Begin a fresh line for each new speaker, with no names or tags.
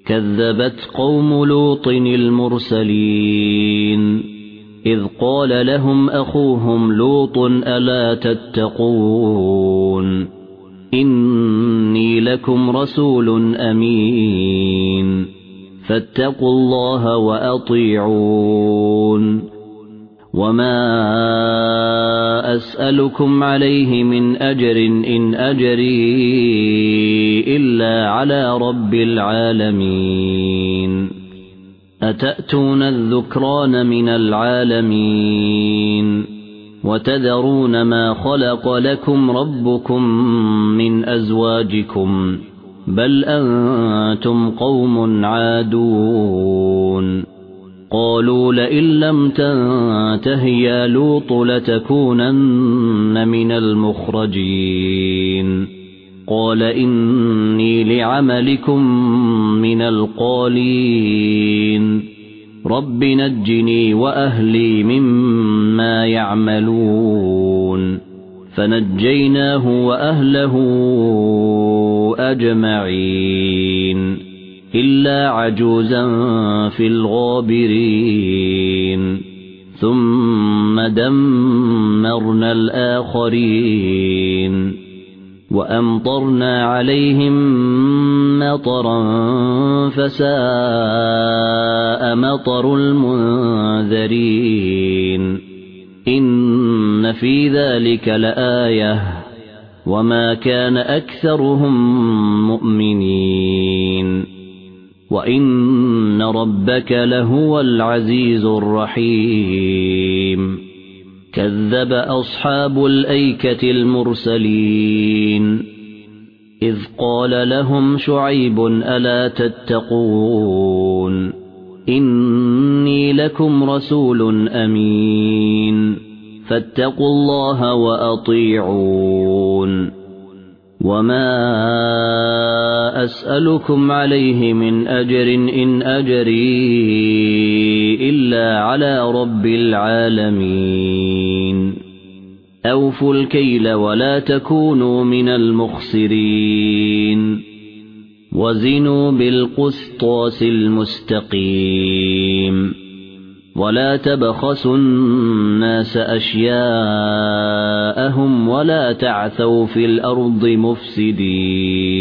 كذبت قوم لوط المرسلين إذ قال لهم أخوهم لوط ألا تتقون إني لكم رسول أمين فاتقوا الله وأطيعون وما أسألكم عليه من أجر إن أجري إلا على رب العالمين أتأتون الذكران من العالمين وتذرون ما خلق لكم ربكم من أزواجكم بل أنتم قوم عادون قالوا لئن لم تنته يا لوط لتكونن من المخرجين قال إني لعملكم من القالين رب نجني وأهلي مما يعملون فنجيناه وأهله أجمعين إلا عجوزا في الغابرين ثم دمرنا الآخرين وأمطرنا عليهم مطرا فساء مطر المنذرين إن في ذلك لآية وما كان أكثرهم مؤمنين وإن ربك لهو العزيز الرحيم كذب أصحاب الأيكة المرسلين إذ قال لهم شعيب ألا تتقون إني لكم رسول أمين فاتقوا الله وأطيعون وما أسألكم عليه من أجر إن أجري إلا على رب العالمين أوفوا الكيل ولا تكونوا من المخسرين وزنوا بالقسطاس المستقيم ولا تبخسوا الناس أشياءهم ولا تعثوا في الأرض مفسدين